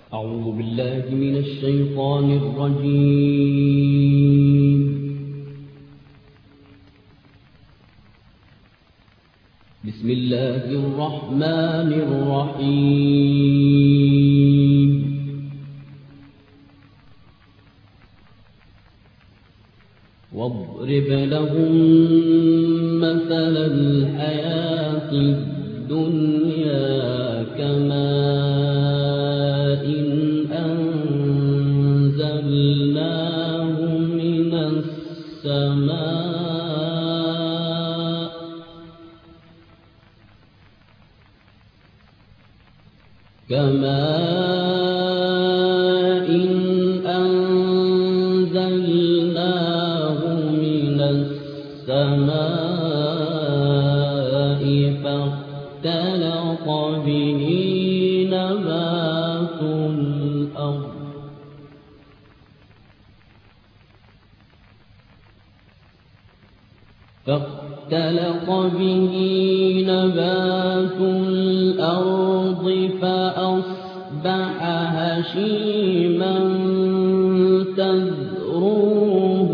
أعوذ بالله من الشيطان الرجيم. بسم الله الرحمن الرحيم. واضرب لهم مثل الحياة الدنيا كماء أنزلناه من السماء فاختلط به نبات الأرض فأصبح هشيما تذروه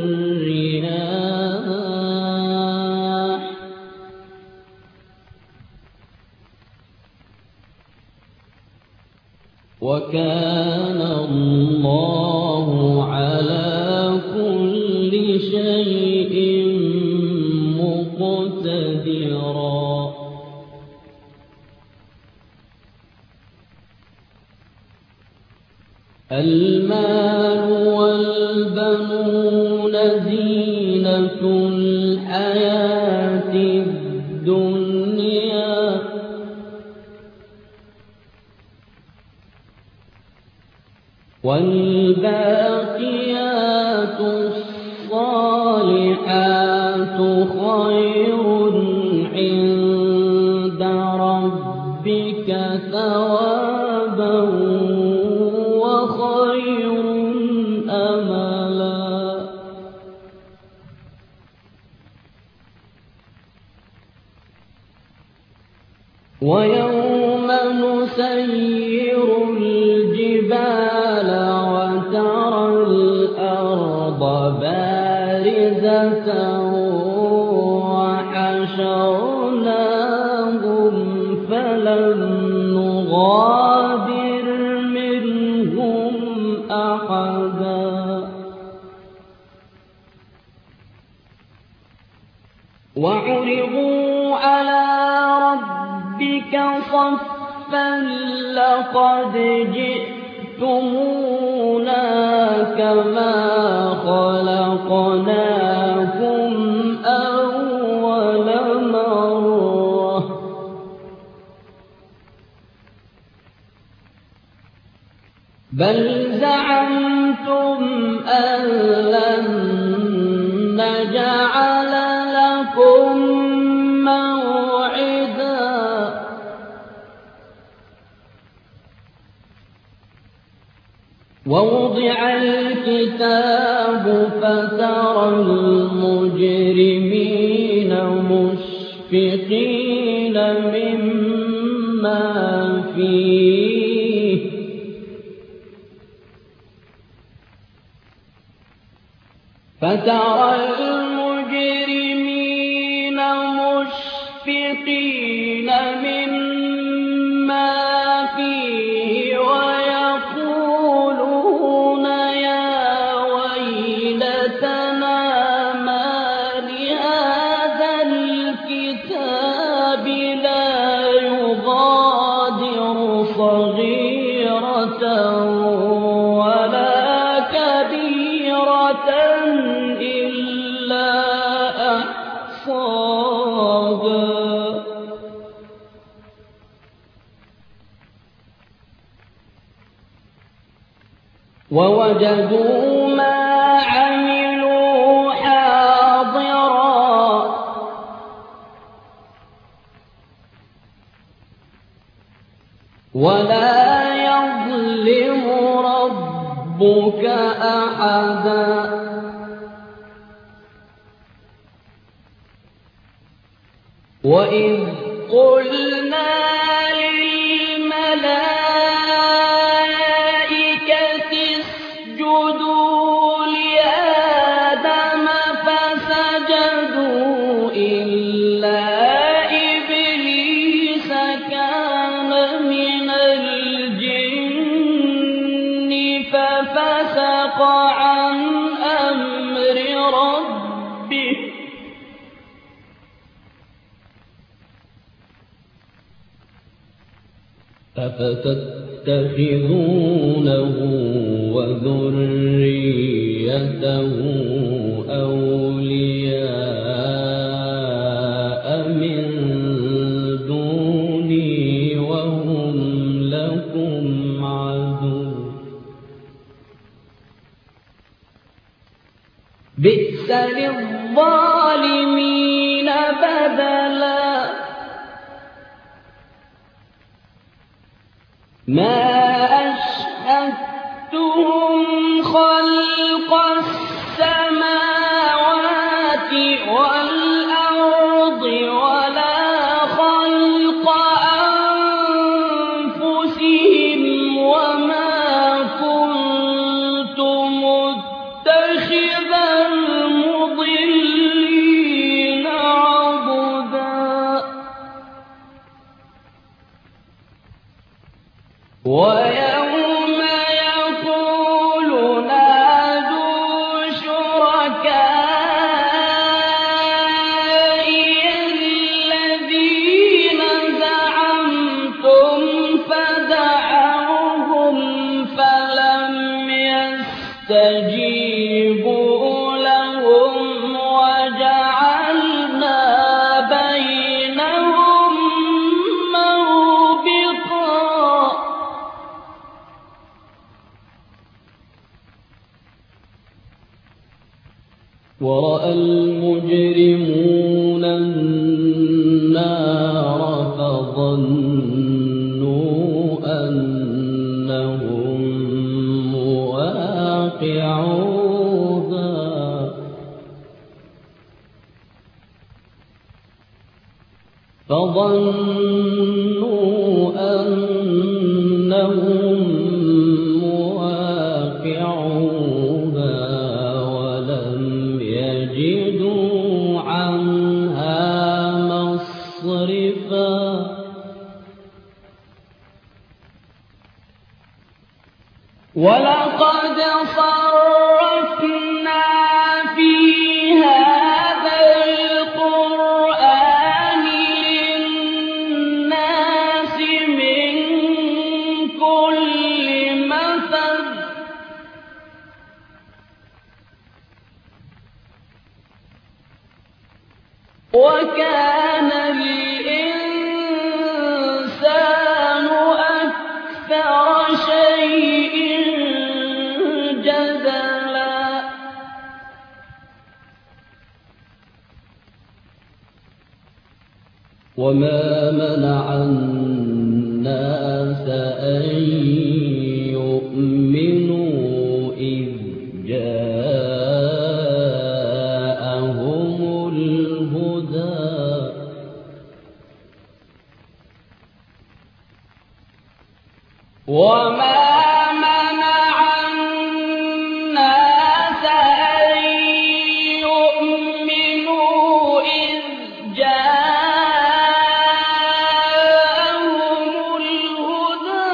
الرياح وكان الله على كل شيء مقتدرا. المال والبنون زينة الحياة الدنيا والباقيات الصالحات خير عند ربك ثوابا وخير أملا. ويوم نسير الجبال وترى الأرض بارزة وحشرناهم فلم نغادر منهم أحدا وعرضوا على ربك صفا لقد جئتمونا كما خلقناكم أول مرة بل زعمتم أن لن نجعل لكم موعدا ووضع الكتاب فترى المجرمين مشفقين مما فيه ويقولون يا ويلتنا ما لهذا الكتاب لا يغادر صغيرة ولا كبيرة إلا أحصاها ووجدوا ما عملوا حاضرا ولا يظلم ربك أحدا. وإذ قلنا للملائكة ففسق عن أمر ربه أفتتخذونه وذريته أولياء من دوني وهم لكم عدو بئس للظالمين بدلا ما أشهدتهم خلق السماوات والأرض ولا خلق أنفسهم وما كنت متخذ المضلين عضدا ويوم يقول نادوا شركائي الذين زعمتم فدعوهم فلم يستجيبوا لهم وجعلنا بينهم موبقا ورأى المجرمون النار فظنوا أنهم مواقعوها ولم يجدوا عنها مصرفا ولقد صرفنا في هذا القرآن للناس من كل مثل وكان الإنسان أكثر شيء جدلا وما منع الناس أن يؤمنوا إذ جاءهم الهدى وما منع الناس أن يؤمنوا إذ جاءهم الهدى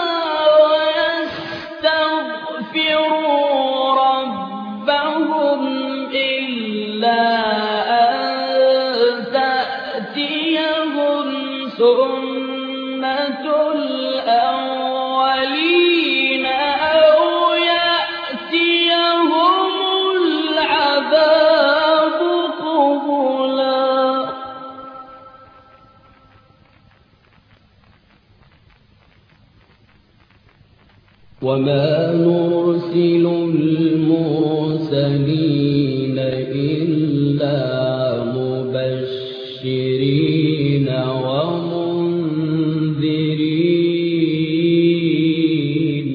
ويستغفروا ربهم إلا أن تأتيهم سنة الأولين أو يأتيهم العذاب قبلا وما نرسل المرسلين إلا مبشرين ومنذرين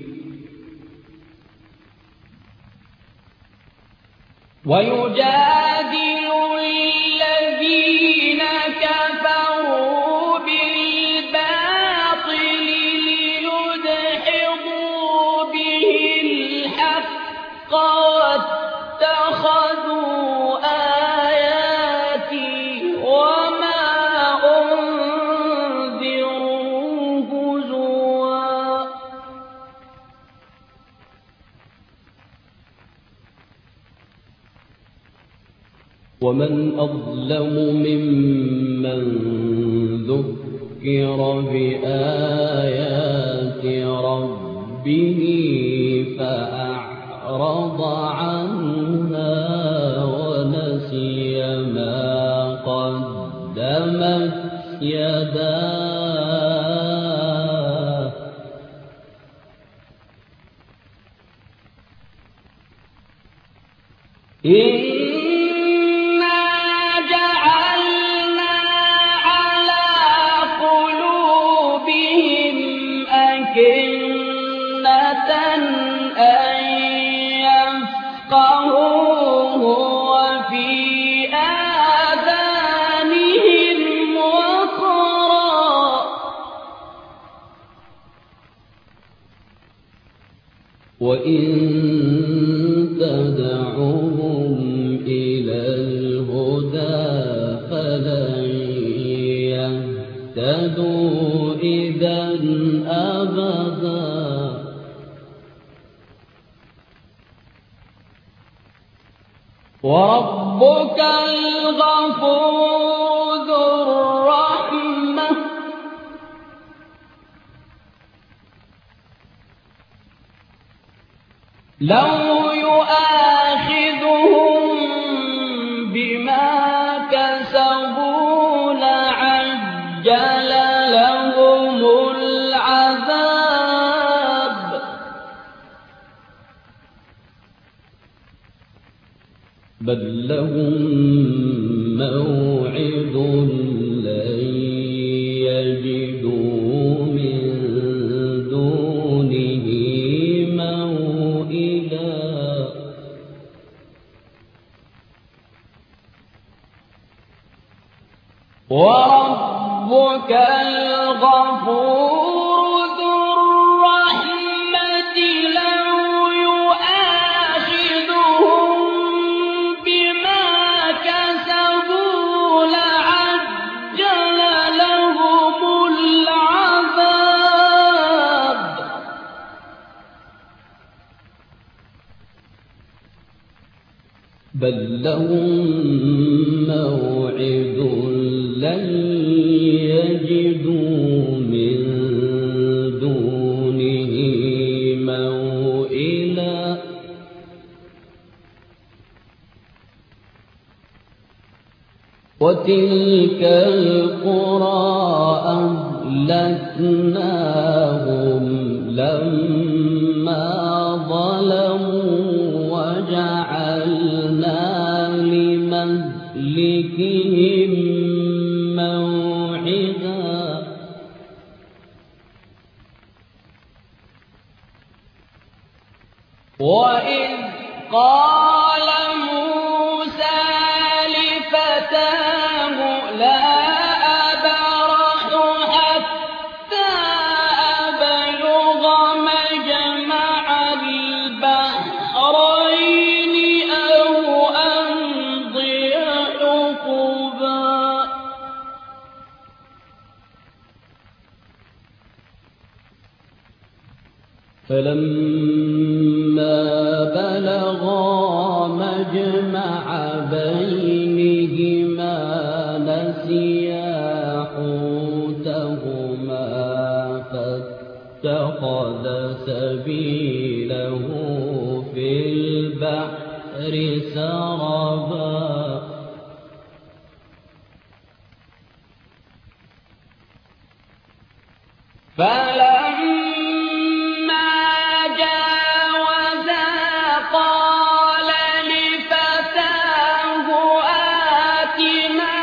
ويجادل الذين كفروا بالباطل ليدحضوا به الحق واتخذوا آياتي وما أنذروا هزوا ومن أظلم ممن ذكر بآيات ربه فأعرض عنها ونسي ما قدمت يداه إنا جعلنا على قلوبهم أكنة أن يفقهوه وفي آذانهم وقرا وإن تدعوهم إلى الهدى فلن يهتدوا إذا أبدا وربك الغفور ذو الرحمة لو يؤاخذهم بما كسبوا لعجل لهم العذاب بل لهم موعد لن يجدوا من دونه موئلا وربك الغفور ذو الرحمة لو يؤاخذهم بما كسبوا لعجل لهم العذاب بل لهم موعد لن يجدوا من دونه موئلا وتلك القرى أهلكناهم لما ظلموا وجعلنا لمهلكهم موعدا وإذ قال موسى لفتاه لا أبرح حتى أبلغ مجمع البحرين أو أمضي حقبا فلما بلغا مجمع بينهما نسيا حوتهما فاتخذ سبيله في البحر سربا فلما جاوزا قال لفتاه آتنا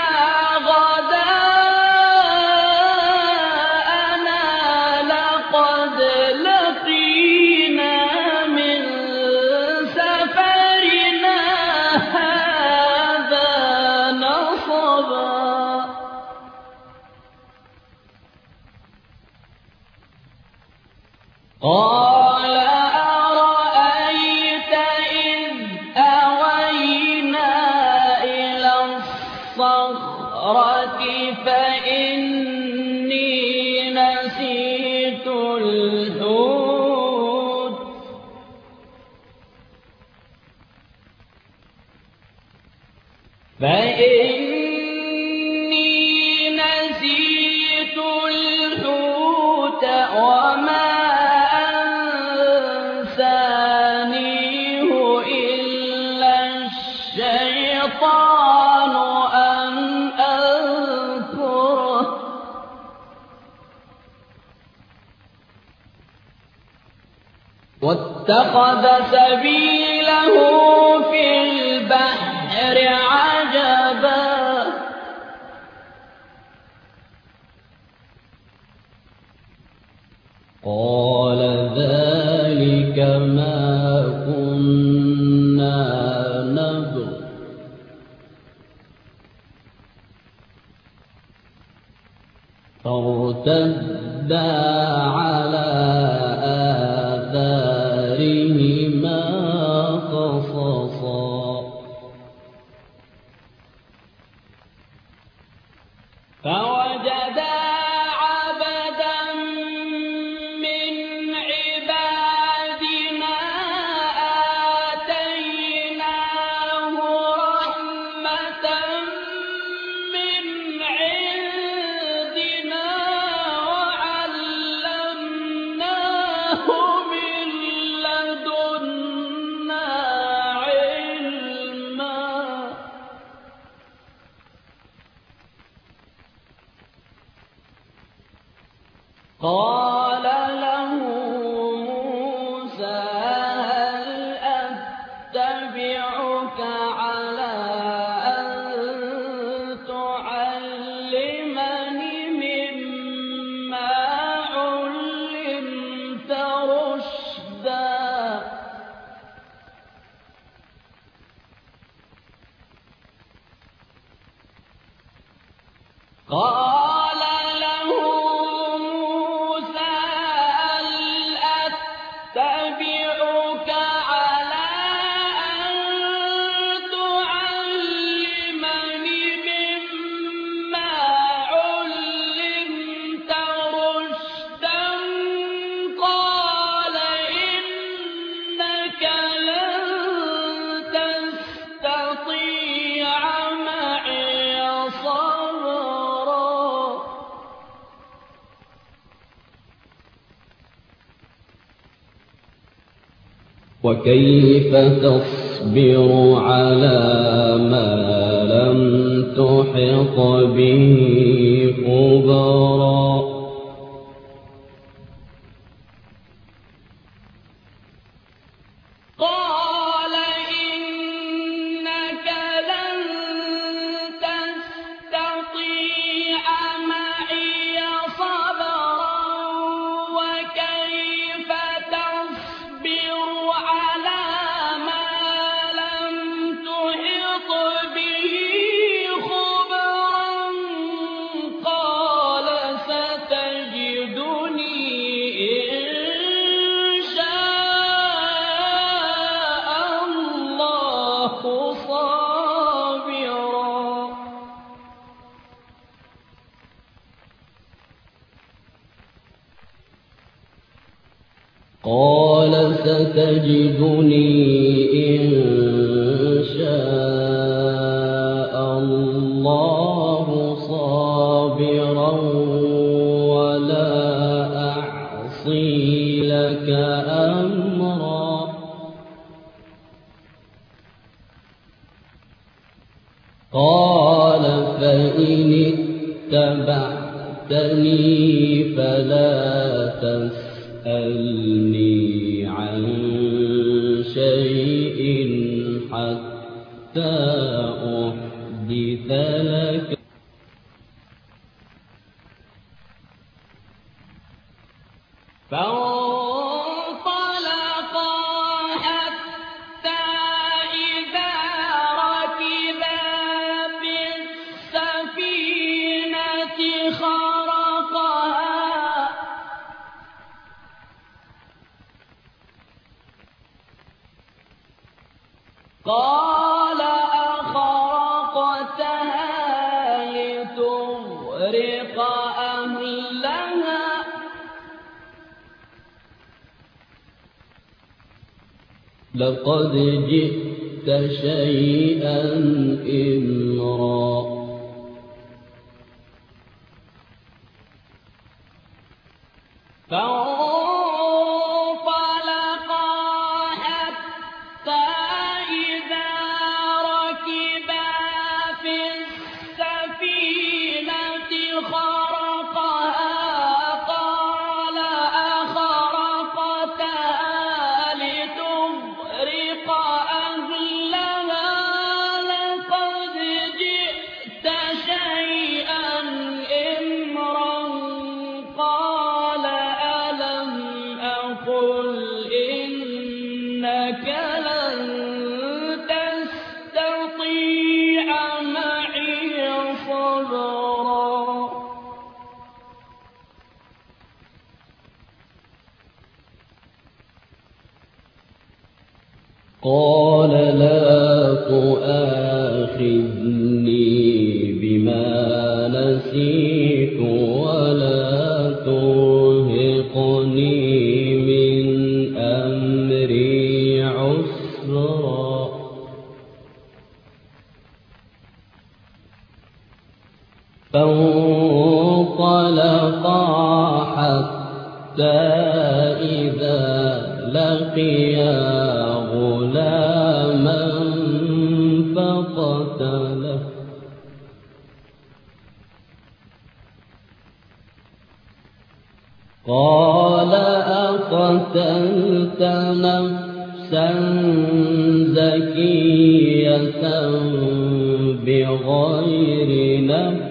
غداءنا لقد لقينا من سفرنا هذا نصبا فإني نسيت الحوت وما أنسانيه إلا الشيطان أن أذكره واتخذ سبيله في البحر عجبا قال ذلك ما كنا نبغ فارتدا على آثارهما قصصا فوجدا عبدا من عبادنا آتيناه رحمة من عندنا وعلمناه من لدنا علما قال له موسى هل أتبعك على أن تعلمني مما علمت رشدا قال له موسى هل أتبعك على أن تعلمني مما علمت رشدا قال إنك لن تستطيع معي صبرا وكيف تصبر على ما لم تحط به خبرا قال إنك لن تستطيع معي صبرا وكيف تصبر على ما لم تحط به خبرا قال ستجدني إن شاء الله صابرا قال ستجدني إن شاء الله صابرا ولا أعصي لك أمرا قال فإن اتبعتني فلا تسألني عن شيء حتى أحدث لك فانطلقا حتى إذا ركبا في السفينة خرقها قال أخرقتها لتغرق أهلها لقد جئت شيئا إمرا فانطلقا حتى إذا ركبا في السفينة خرقها قال أخرقتها لتغرق أهلها لقد جئت شيئا إمرا قال ألم أقل إنك لن تستطيع معي صبرا قال لا تؤاخذني بما نسيت ولا ترهقني من أمري عسرا فانطلقا حتى إذا لقيا غلاما فقتله قال أقتلت نفسا زكية بغير نفس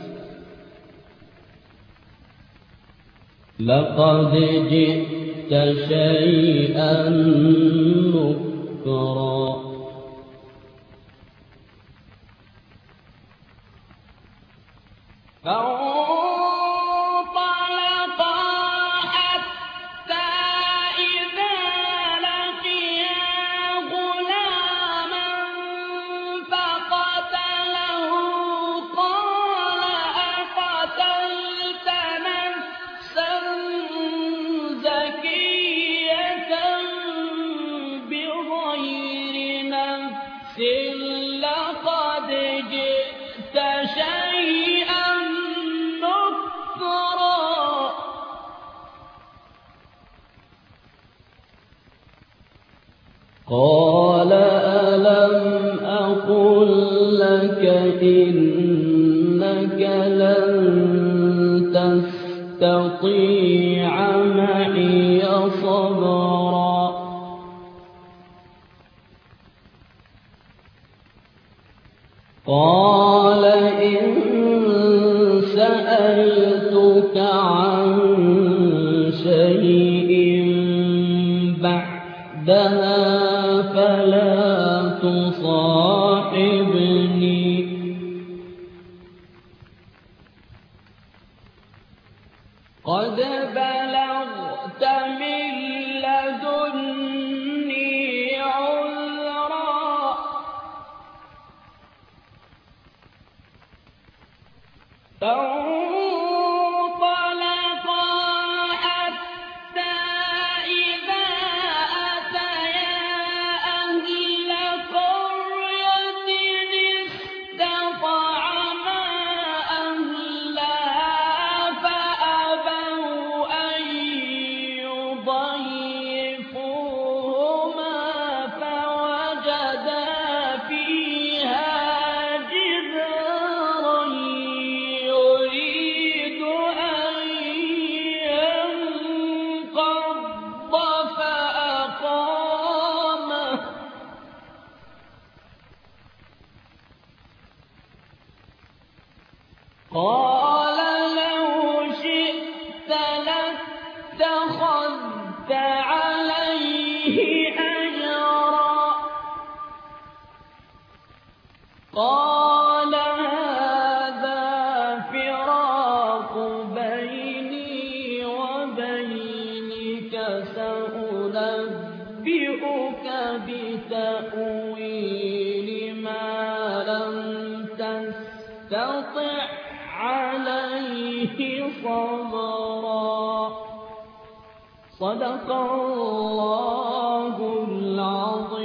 لقد جئت شيئا نكرا فانطلقا حتى إذا لقيا غلاما فقتله قال أقتلت نفسا زكية بغير نفس لقد جئت شيئا نكرا قال ألم أقل لك إنك لن تستطيع معي صبرا قال إن سألتك عن شيء بعدها فلا تصاحبني قد بلغت من لدني عذرا فانطلقا حتى إذا أتيا أهل قرية استطعما أهلها فأبوا أن يضيفوهما فوجدا فيها جدارا يريد أن ينقض فأقامه قال لو شئت لاتخذت عليه أجرا قال هذا فراق بيني وبينك سأنبئك بتأويل ما لم تستطع عليه صبرا صدق الله العظيم.